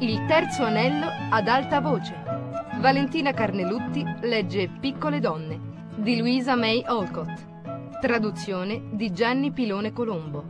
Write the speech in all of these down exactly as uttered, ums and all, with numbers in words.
Il terzo anello ad alta voce. Valentina Carnelutti legge Piccole donne di Louisa May Alcott. Traduzione di Gianni Pilone Colombo.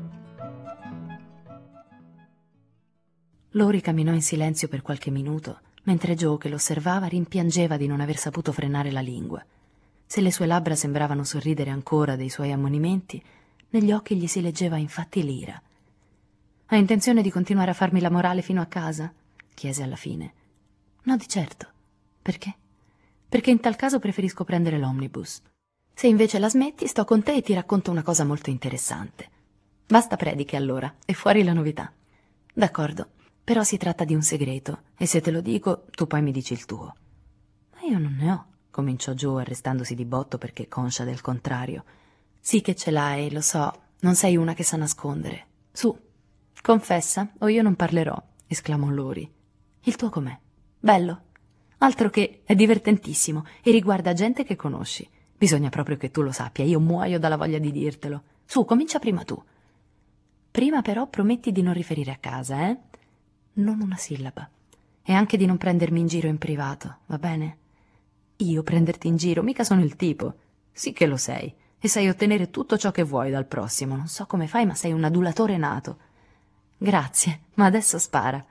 Lori camminò in silenzio per qualche minuto, mentre Joe, che l'osservava, rimpiangeva di non aver saputo frenare la lingua. Se le sue labbra sembravano sorridere ancora dei suoi ammonimenti, negli occhi gli si leggeva infatti l'ira. «Hai intenzione di continuare a farmi la morale fino a casa?» chiese alla fine. «No, di certo. Perché?» «Perché in tal caso preferisco prendere l'omnibus. Se invece la smetti, sto con te e ti racconto una cosa molto interessante. Basta prediche allora, e fuori la novità». «D'accordo, però si tratta di un segreto, e se te lo dico, tu poi mi dici il tuo». «Ma io non ne ho», cominciò Joe arrestandosi di botto perché conscia del contrario. «Sì che ce l'hai, lo so, non sei una che sa nascondere. Su, confessa o io non parlerò», esclamò Lori. «Il tuo com'è? Bello? Altro che, è divertentissimo e riguarda gente che conosci. Bisogna proprio che tu lo sappia, io muoio dalla voglia di dirtelo. Su, comincia prima tu. Prima però prometti di non riferire a casa, eh? Non una sillaba. E anche di non prendermi in giro in privato, va bene? Io prenderti in giro, mica sono il tipo. Sì che lo sei, e sai ottenere tutto ciò che vuoi dal prossimo. Non so come fai, ma sei un adulatore nato». «Grazie, ma adesso spara».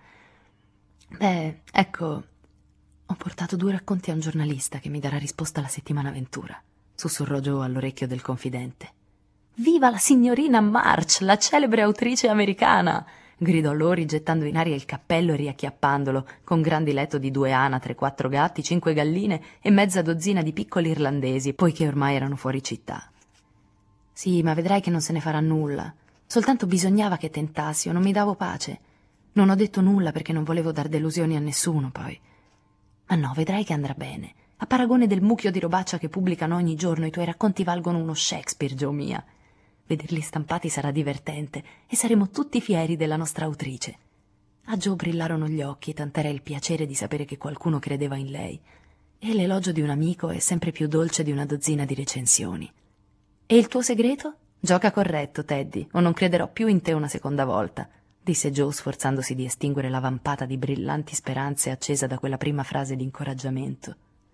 «Beh, ecco, ho portato due racconti a un giornalista che mi darà risposta la settimana ventura», sussurrò Joe all'orecchio del confidente. «Viva la signorina March, la celebre autrice americana!» gridò Lori, gettando in aria il cappello e riacchiappandolo, con gran diletto di due anatre, quattro gatti, cinque galline e mezza dozzina di piccoli irlandesi, poiché ormai erano fuori città. «Sì, ma vedrai che non se ne farà nulla. Soltanto bisognava che tentassi, o non mi davo pace. Non ho detto nulla perché non volevo dar delusioni a nessuno, poi. Ma no, vedrai che andrà bene. A paragone del mucchio di robaccia che pubblicano ogni giorno, i tuoi racconti valgono uno Shakespeare, Joe mia. Vederli stampati sarà divertente e saremo tutti fieri della nostra autrice». A Joe brillarono gli occhi, tant'era il piacere di sapere che qualcuno credeva in lei. E l'elogio di un amico è sempre più dolce di una dozzina di recensioni. «E il tuo segreto? Gioca corretto, Teddy, o non crederò più in te una seconda volta», disse Joe, sforzandosi di estinguere la vampata di brillanti speranze accesa da quella prima frase di incoraggiamento.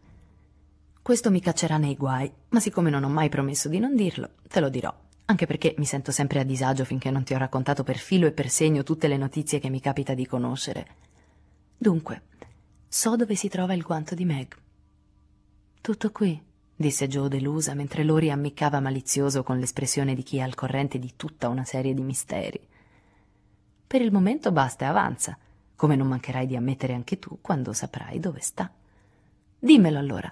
«Questo mi caccerà nei guai, ma siccome non ho mai promesso di non dirlo, te lo dirò, anche perché mi sento sempre a disagio finché non ti ho raccontato per filo e per segno tutte le notizie che mi capita di conoscere. Dunque, so dove si trova il guanto di Meg». «Tutto qui», disse Joe delusa, mentre Lori ammiccava malizioso con l'espressione di chi è al corrente di tutta una serie di misteri. «Per il momento basta e avanza, come non mancherai di ammettere anche tu quando saprai dove sta. Dimmelo allora».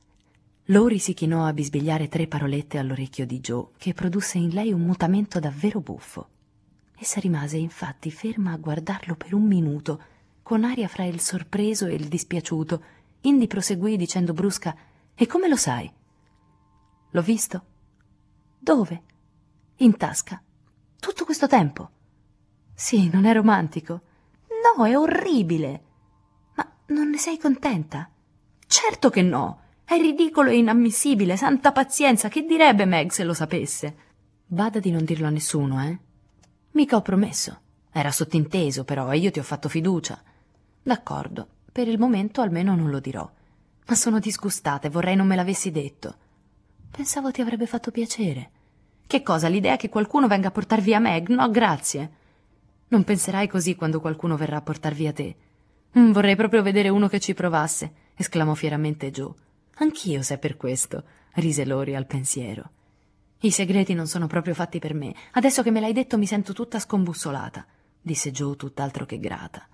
Lori si chinò a bisbigliare tre parolette all'orecchio di Joe, che produsse in lei un mutamento davvero buffo. Essa rimase infatti ferma a guardarlo per un minuto, con aria fra il sorpreso e il dispiaciuto, indi proseguì dicendo brusca: «E come lo sai?» «L'ho visto». «Dove?» «In tasca». «Tutto questo tempo?» «Sì, non è romantico?» «No, è orribile». «Ma non ne sei contenta?» «Certo che no, è ridicolo e inammissibile, santa pazienza, che direbbe Meg se lo sapesse?» «Bada di non dirlo a nessuno, eh?» «Mica ho promesso. Era sottinteso però e io ti ho fatto fiducia». «D'accordo, per il momento almeno non lo dirò. Ma sono disgustata e vorrei non me l'avessi detto». «Pensavo ti avrebbe fatto piacere». «Che cosa, l'idea che qualcuno venga a portar via Meg? No, grazie». «Non penserai così quando qualcuno verrà a portar via te». Mm, «Vorrei proprio vedere uno che ci provasse», esclamò fieramente Joe. «Anch'io, se è per questo», rise Lori al pensiero. «I segreti non sono proprio fatti per me. Adesso che me l'hai detto mi sento tutta scombussolata», disse Joe tutt'altro che grata.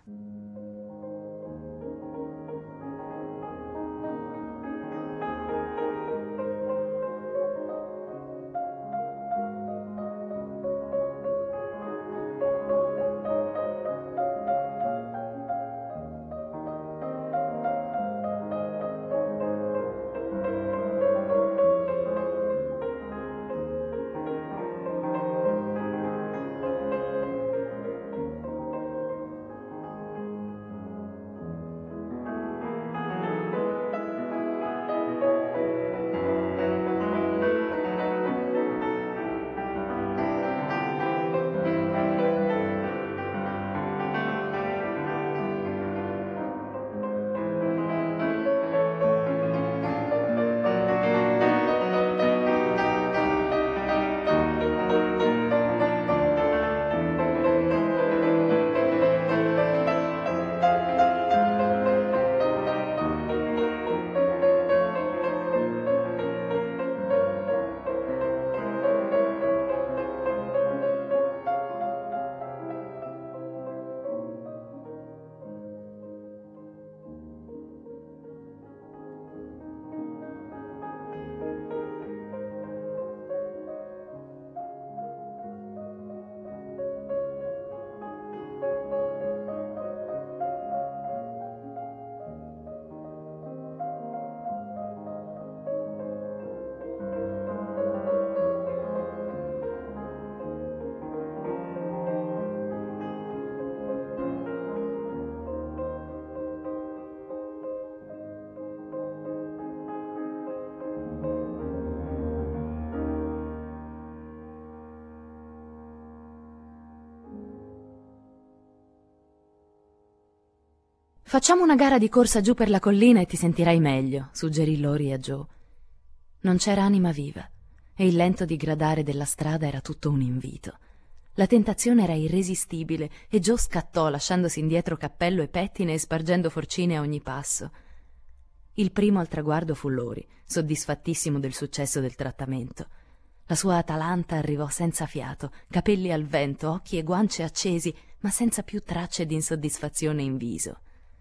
Facciamo una gara di corsa giù per la collina e ti sentirai meglio, suggerì Lori a Joe. Non c'era anima viva e il lento digradare della strada era tutto un invito. La tentazione era irresistibile e Joe scattò, lasciandosi indietro cappello e pettine e spargendo forcine a ogni passo. Il primo al traguardo fu Lori, soddisfattissimo del successo del trattamento. La sua Atalanta arrivò senza fiato, capelli al vento, occhi e guance accesi, ma senza più tracce di insoddisfazione in viso.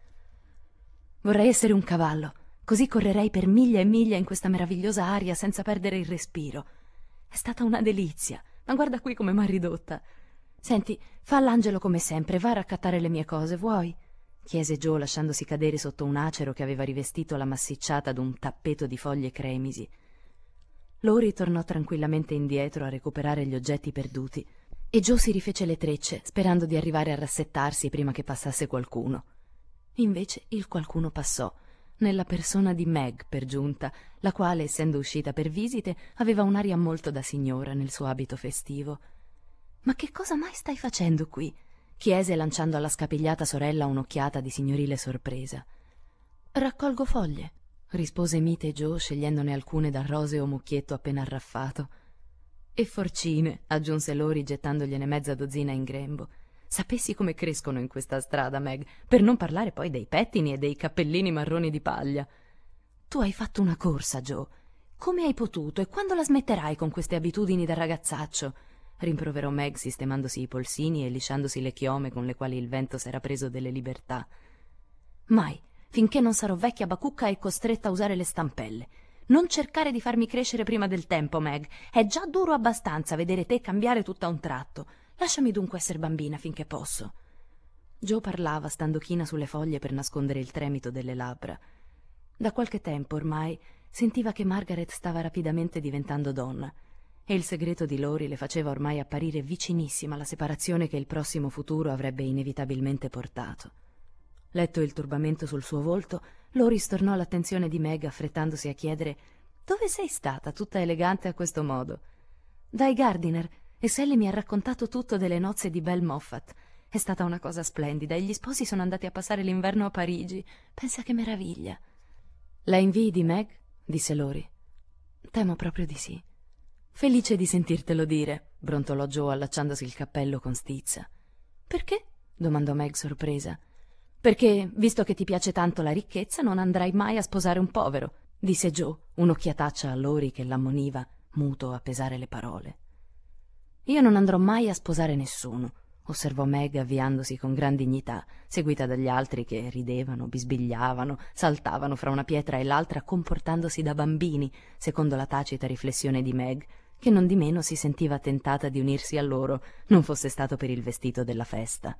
Vorrei essere un cavallo, così correrei per miglia e miglia in questa meravigliosa aria senza perdere il respiro. È stata una delizia. Ma guarda qui come m'ha ridotta. Senti, fa l'angelo come sempre, va a raccattare le mie cose, vuoi? Chiese Joe lasciandosi cadere sotto un acero che aveva rivestito la massicciata d'un tappeto di foglie cremisi. Lori tornò tranquillamente indietro a recuperare gli oggetti perduti e Joe si rifece le trecce, sperando di arrivare a rassettarsi prima che passasse qualcuno. Invece il qualcuno passò, nella persona di Meg, per giunta, la quale, essendo uscita per visite, aveva un'aria molto da signora nel suo abito festivo. «Ma che cosa mai stai facendo qui?» chiese, lanciando alla scapigliata sorella un'occhiata di signorile sorpresa. «Raccolgo foglie», rispose mite Joe, scegliendone alcune dal roseo mucchietto appena arraffato. «E forcine», aggiunse Lori, gettandogliene mezza dozzina in grembo. «Sapessi come crescono in questa strada, Meg, per non parlare poi dei pettini e dei cappellini marroni di paglia». «Tu hai fatto una corsa, Joe. Come hai potuto e quando la smetterai con queste abitudini da ragazzaccio?» rimproverò Meg, sistemandosi i polsini e lisciandosi le chiome con le quali il vento s'era preso delle libertà. «Mai, finché non sarò vecchia bacucca e costretta a usare le stampelle. Non cercare di farmi crescere prima del tempo, Meg. È già duro abbastanza vedere te cambiare tutto a un tratto. Lasciami dunque essere bambina finché posso». Joe parlava, stando china sulle foglie per nascondere il tremito delle labbra. Da qualche tempo ormai sentiva che Margaret stava rapidamente diventando donna e il segreto di Lori le faceva ormai apparire vicinissima alla separazione che il prossimo futuro avrebbe inevitabilmente portato. Letto il turbamento sul suo volto, Lori stornò l'attenzione di Meg affrettandosi a chiedere: «Dove sei stata tutta elegante a questo modo?» «Dai Gardiner, e Sally mi ha raccontato tutto delle nozze di Belle Moffat. È stata una cosa splendida e gli sposi sono andati a passare l'inverno a Parigi. Pensa che meraviglia!» «La invidi, Meg?» disse Lori. «Temo proprio di sì». «Felice di sentirtelo dire», brontolò Joe allacciandosi il cappello con stizza. «Perché?» domandò Meg sorpresa. «Perché, visto che ti piace tanto la ricchezza, non andrai mai a sposare un povero», disse Joe, un'occhiataccia a Lori che l'ammoniva, muto a pesare le parole. «Io non andrò mai a sposare nessuno», osservò Meg avviandosi con gran dignità, seguita dagli altri che ridevano, bisbigliavano, saltavano fra una pietra e l'altra comportandosi da bambini, secondo la tacita riflessione di Meg, che non di meno si sentiva tentata di unirsi a loro, non fosse stato per il vestito della festa.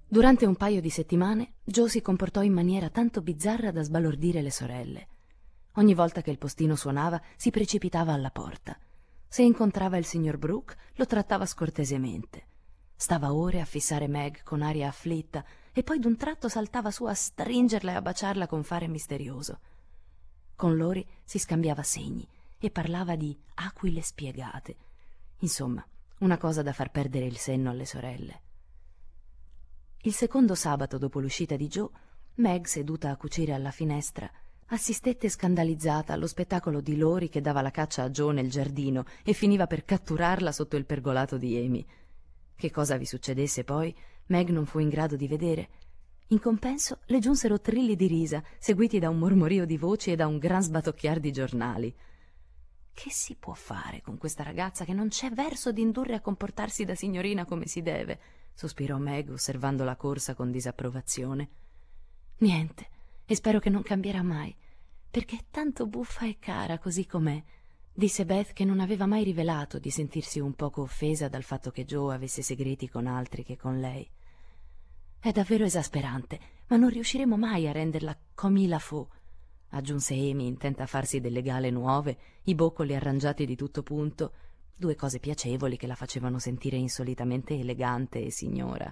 Durante un paio di settimane Joe si comportò in maniera tanto bizzarra da sbalordire le sorelle. Ogni volta che il postino suonava si precipitava alla porta. Se incontrava il signor Brooke lo trattava scortesemente. Stava ore a fissare Meg con aria afflitta e poi d'un tratto saltava su a stringerla e a baciarla con fare misterioso. Con Lori si scambiava segni e parlava di aquile spiegate. Insomma, una cosa da far perdere il senno alle sorelle. Il secondo sabato dopo l'uscita di Joe, Meg, seduta a cucire alla finestra, assistette scandalizzata allo spettacolo di Lori che dava la caccia a Joe nel giardino e finiva per catturarla sotto il pergolato di Amy. Che cosa vi succedesse poi, Meg non fu in grado di vedere. In compenso le giunsero trilli di risa, seguiti da un mormorio di voci e da un gran sbatocchiar di giornali. Che si può fare con questa ragazza che non c'è verso di indurre a comportarsi da signorina come si deve? Sospirò Meg, osservando la corsa con disapprovazione. Niente, e spero che non cambierà mai, perché è tanto buffa e cara così com'è, disse Beth, che non aveva mai rivelato di sentirsi un poco offesa dal fatto che Joe avesse segreti con altri che con lei. È davvero esasperante, ma non riusciremo mai a renderla come il faut, aggiunse Amy, intenta a farsi delle gale nuove, i boccoli arrangiati di tutto punto, due cose piacevoli che la facevano sentire insolitamente elegante e signora.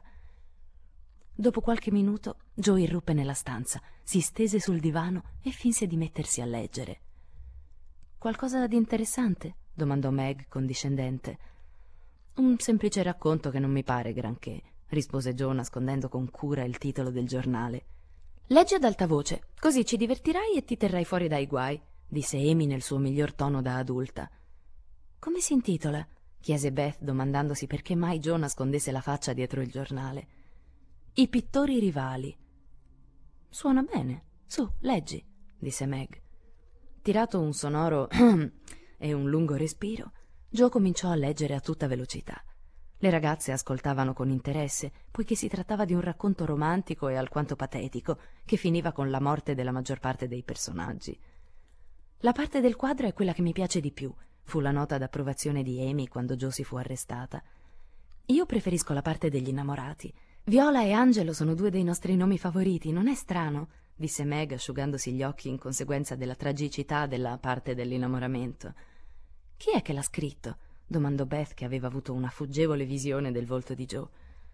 Dopo qualche minuto Joe irruppe nella stanza, si stese sul divano e finse di mettersi a leggere. «Qualcosa di interessante?» domandò Meg, condiscendente. «Un semplice racconto che non mi pare granché», rispose Joe, nascondendo con cura il titolo del giornale. «Leggi ad alta voce, così ci divertirai e ti terrai fuori dai guai», disse Amy nel suo miglior tono da adulta. «Come si intitola?» chiese Beth, domandandosi perché mai Joe nascondesse la faccia dietro il giornale. «I pittori rivali». «Suona bene. Su, leggi», disse Meg. Tirato un sonoro e un lungo respiro, Joe cominciò a leggere a tutta velocità. Le ragazze ascoltavano con interesse, poiché si trattava di un racconto romantico e alquanto patetico, che finiva con la morte della maggior parte dei personaggi. «La parte del quadro è quella che mi piace di più», fu la nota d'approvazione di Amy quando Joe si fu arrestata. «Io preferisco la parte degli innamorati. Viola e Angelo sono due dei nostri nomi favoriti, non è strano?» disse Meg, asciugandosi gli occhi in conseguenza della tragicità della parte dell'innamoramento. «Chi è che l'ha scritto?» domandò Beth, che aveva avuto una fuggevole visione del volto di Joe.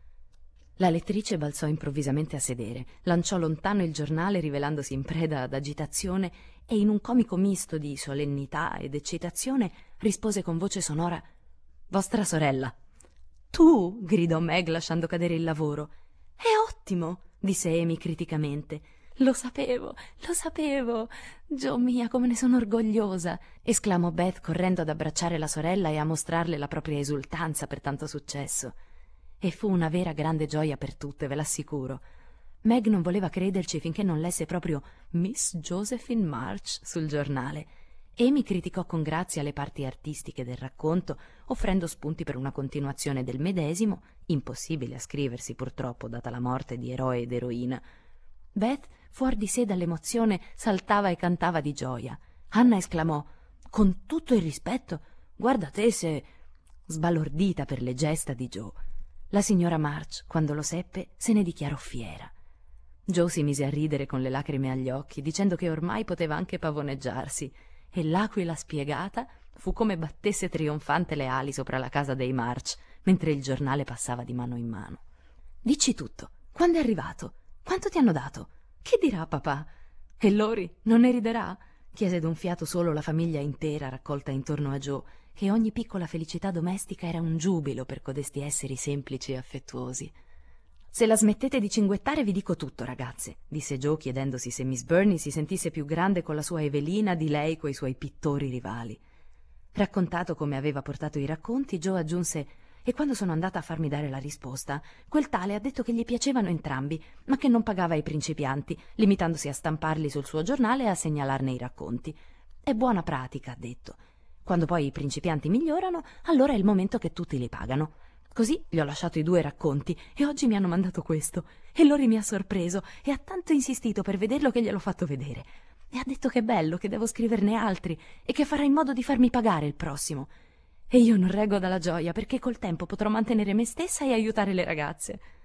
La lettrice balzò improvvisamente a sedere, lanciò lontano il giornale rivelandosi in preda ad agitazione e in un comico misto di solennità ed eccitazione rispose con voce sonora: «Vostra sorella». «Tu?» gridò Meg, lasciando cadere il lavoro. «È ottimo», disse Amy criticamente. «Lo sapevo, lo sapevo. Joe mia, come ne sono orgogliosa», esclamò Beth, correndo ad abbracciare la sorella e a mostrarle la propria esultanza per tanto successo. E fu una vera grande gioia per tutte, ve l'assicuro. Meg non voleva crederci finché non lesse proprio Miss Josephine March sul giornale. Amy criticò con grazia le parti artistiche del racconto, offrendo spunti per una continuazione del medesimo, impossibile a scriversi purtroppo data la morte di eroe ed eroina. Beth, fuor di sé dall'emozione, saltava e cantava di gioia. Anna esclamò: «Con tutto il rispetto, guarda te se...» sbalordita per le gesta di Joe. La signora March, quando lo seppe, se ne dichiarò fiera. Joe si mise a ridere con le lacrime agli occhi, dicendo che ormai poteva anche pavoneggiarsi, e l'aquila spiegata fu come battesse trionfante le ali sopra la casa dei March, mentre il giornale passava di mano in mano. «Dici tutto. Quando è arrivato? Quanto ti hanno dato? Che dirà papà? E Lori non ne riderà?» chiese d'un fiato solo la famiglia intera raccolta intorno a Joe, che ogni piccola felicità domestica era un giubilo per codesti esseri semplici e affettuosi. «Se la smettete di cinguettare vi dico tutto, ragazze», disse Joe, chiedendosi se Miss Burney si sentisse più grande con la sua Evelina di lei coi suoi pittori rivali. Raccontato come aveva portato i racconti, Joe aggiunse: «E quando sono andata a farmi dare la risposta, quel tale ha detto che gli piacevano entrambi, ma che non pagava ai principianti, limitandosi a stamparli sul suo giornale e a segnalarne i racconti. È buona pratica, ha detto. Quando poi i principianti migliorano, allora è il momento che tutti li pagano. Così gli ho lasciato i due racconti e oggi mi hanno mandato questo. E Lori mi ha sorpreso e ha tanto insistito per vederlo che gliel'ho fatto vedere. E ha detto che è bello, che devo scriverne altri e che farà in modo di farmi pagare il prossimo. E io non reggo dalla gioia, perché col tempo potrò mantenere me stessa e aiutare le ragazze».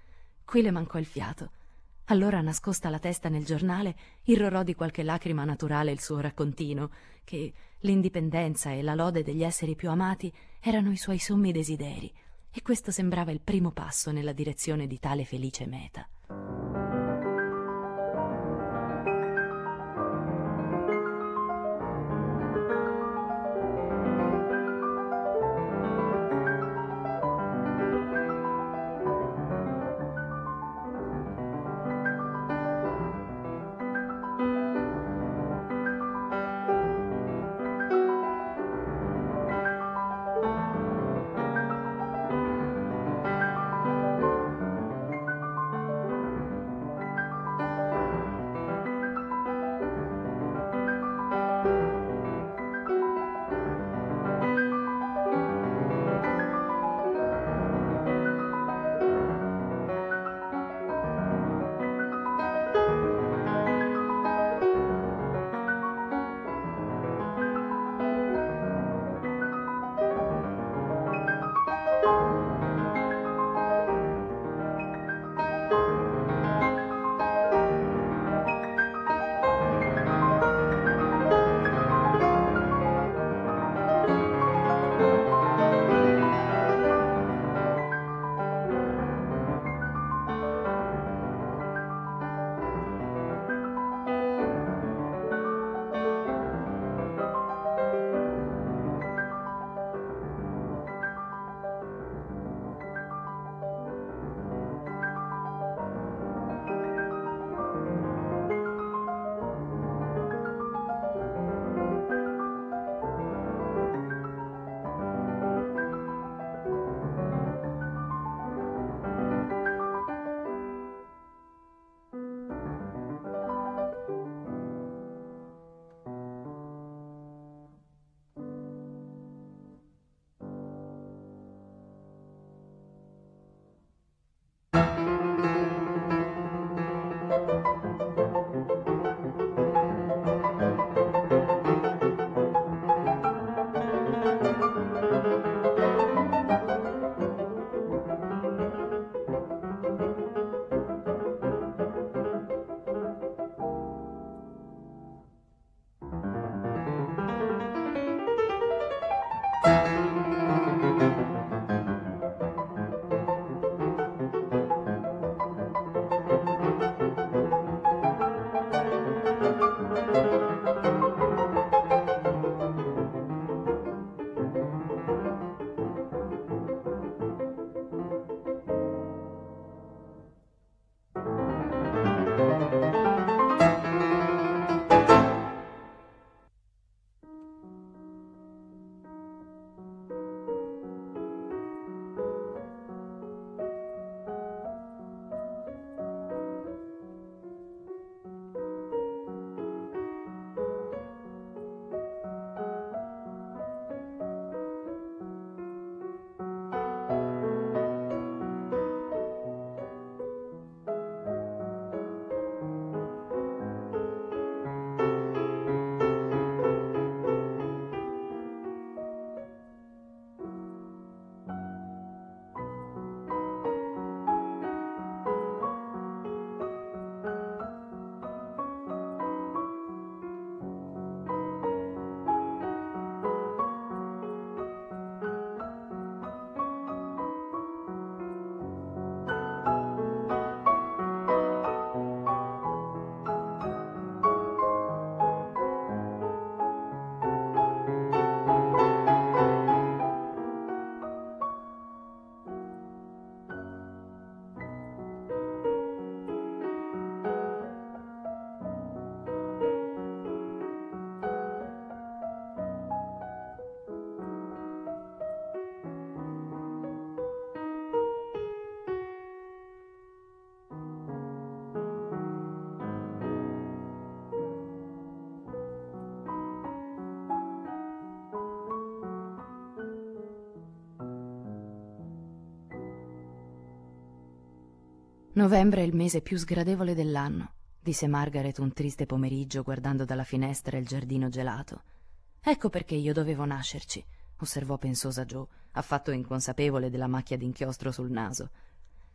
Qui le mancò il fiato. Allora, nascosta la testa nel giornale, irrorò di qualche lacrima naturale il suo raccontino, che l'indipendenza e la lode degli esseri più amati erano i suoi sommi desideri, e questo sembrava il primo passo nella direzione di tale felice meta. Novembre è il mese più sgradevole dell'anno, disse Margaret un triste pomeriggio guardando dalla finestra il giardino gelato. Ecco perché io dovevo nascerci, osservò pensosa Jo, affatto inconsapevole della macchia d'inchiostro sul naso.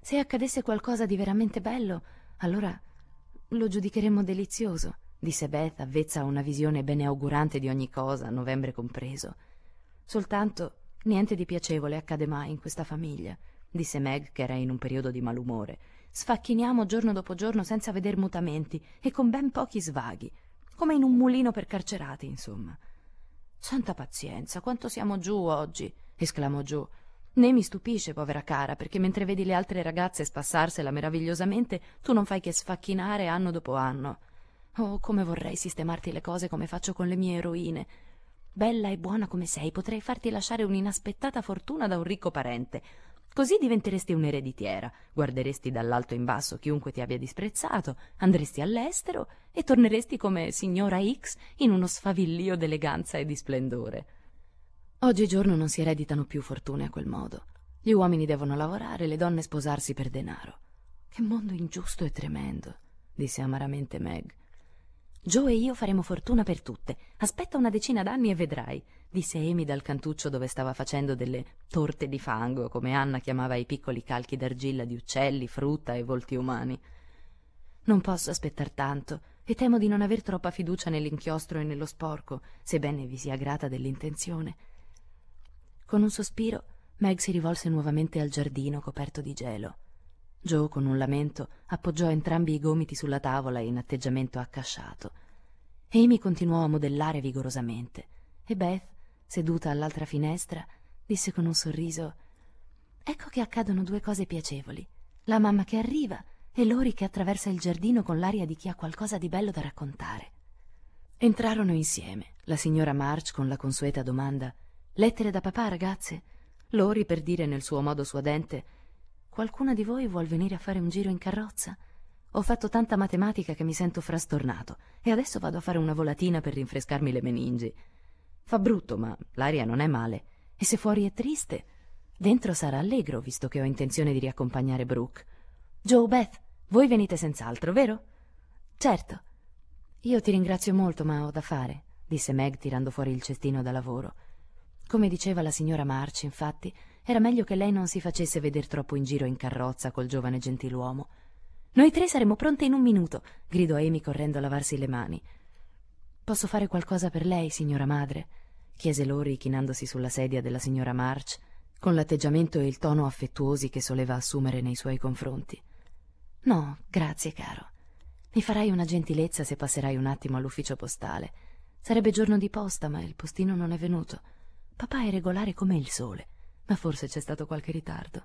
Se accadesse qualcosa di veramente bello, allora lo giudicheremmo delizioso, disse Beth, avvezza a una visione beneaugurante di ogni cosa, novembre compreso. Soltanto niente di piacevole accade mai in questa famiglia, disse Meg, che era in un periodo di malumore. Sfacchiniamo giorno dopo giorno senza veder mutamenti e con ben pochi svaghi, come in un mulino per carcerati, insomma. Santa pazienza, quanto siamo giù oggi, esclamò Joe. Né mi stupisce, povera cara, perché mentre vedi le altre ragazze spassarsela meravigliosamente, tu non fai che sfacchinare anno dopo anno. Oh, come vorrei sistemarti le cose come faccio con le mie eroine. Bella e buona come sei, potrei farti lasciare un'inaspettata fortuna da un ricco parente. Così diventeresti un'ereditiera, guarderesti dall'alto in basso chiunque ti abbia disprezzato, andresti all'estero e torneresti come signora X in uno sfavillio d'eleganza e di splendore. Oggigiorno non si ereditano più fortune a quel modo. Gli uomini devono lavorare, le donne sposarsi per denaro. Che mondo ingiusto e tremendo, disse amaramente Meg. Joe e io faremo fortuna per tutte. Aspetta una decina d'anni e vedrai, disse Amy dal cantuccio dove stava facendo delle torte di fango, come Anna chiamava i piccoli calchi d'argilla di uccelli, frutta e volti umani. Non posso aspettar tanto e temo di non aver troppa fiducia nell'inchiostro e nello sporco, sebbene vi sia grata dell'intenzione. Con un sospiro Meg si rivolse nuovamente al giardino coperto di gelo. Joe, con un lamento, appoggiò entrambi i gomiti sulla tavola in atteggiamento accasciato. Amy continuò a modellare vigorosamente e Beth, seduta all'altra finestra, disse con un sorriso: «Ecco che accadono due cose piacevoli. La mamma che arriva e Lori che attraversa il giardino con l'aria di chi ha qualcosa di bello da raccontare». Entrarono insieme, la signora March con la consueta domanda: «Lettere da papà, ragazze?» Lori per dire nel suo modo suadente: «Qualcuna di voi vuol venire a fare un giro in carrozza? Ho fatto tanta matematica che mi sento frastornato e adesso vado a fare una volatina per rinfrescarmi le meningi. Fa brutto, ma l'aria non è male. E se fuori è triste, dentro sarà allegro, visto che ho intenzione di riaccompagnare Brooke. Joe, Beth, voi venite senz'altro, vero?» «Certo». «Io ti ringrazio molto, ma ho da fare», disse Meg tirando fuori il cestino da lavoro. Come diceva la signora March, infatti, era meglio che lei non si facesse veder troppo in giro in carrozza col giovane gentiluomo. «Noi tre saremo pronte in un minuto», gridò Amy correndo a lavarsi le mani. «Posso fare qualcosa per lei, signora madre?» chiese Lori chinandosi sulla sedia della signora March, con l'atteggiamento e il tono affettuosi che soleva assumere nei suoi confronti. «No, grazie, caro. Mi farai una gentilezza se passerai un attimo all'ufficio postale. Sarebbe giorno di posta, ma il postino non è venuto. Papà è regolare come il sole, ma forse c'è stato qualche ritardo».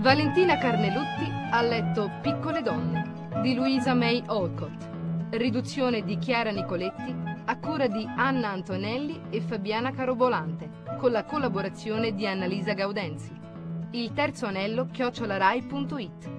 Valentina Carnelutti ha letto Piccole donne di Louisa May Alcott. Riduzione di Chiara Nicoletti a cura di Anna Antonelli e Fabiana Carobolante, con la collaborazione di Annalisa Gaudenzi. Il terzo anello chiocciolarai punto it.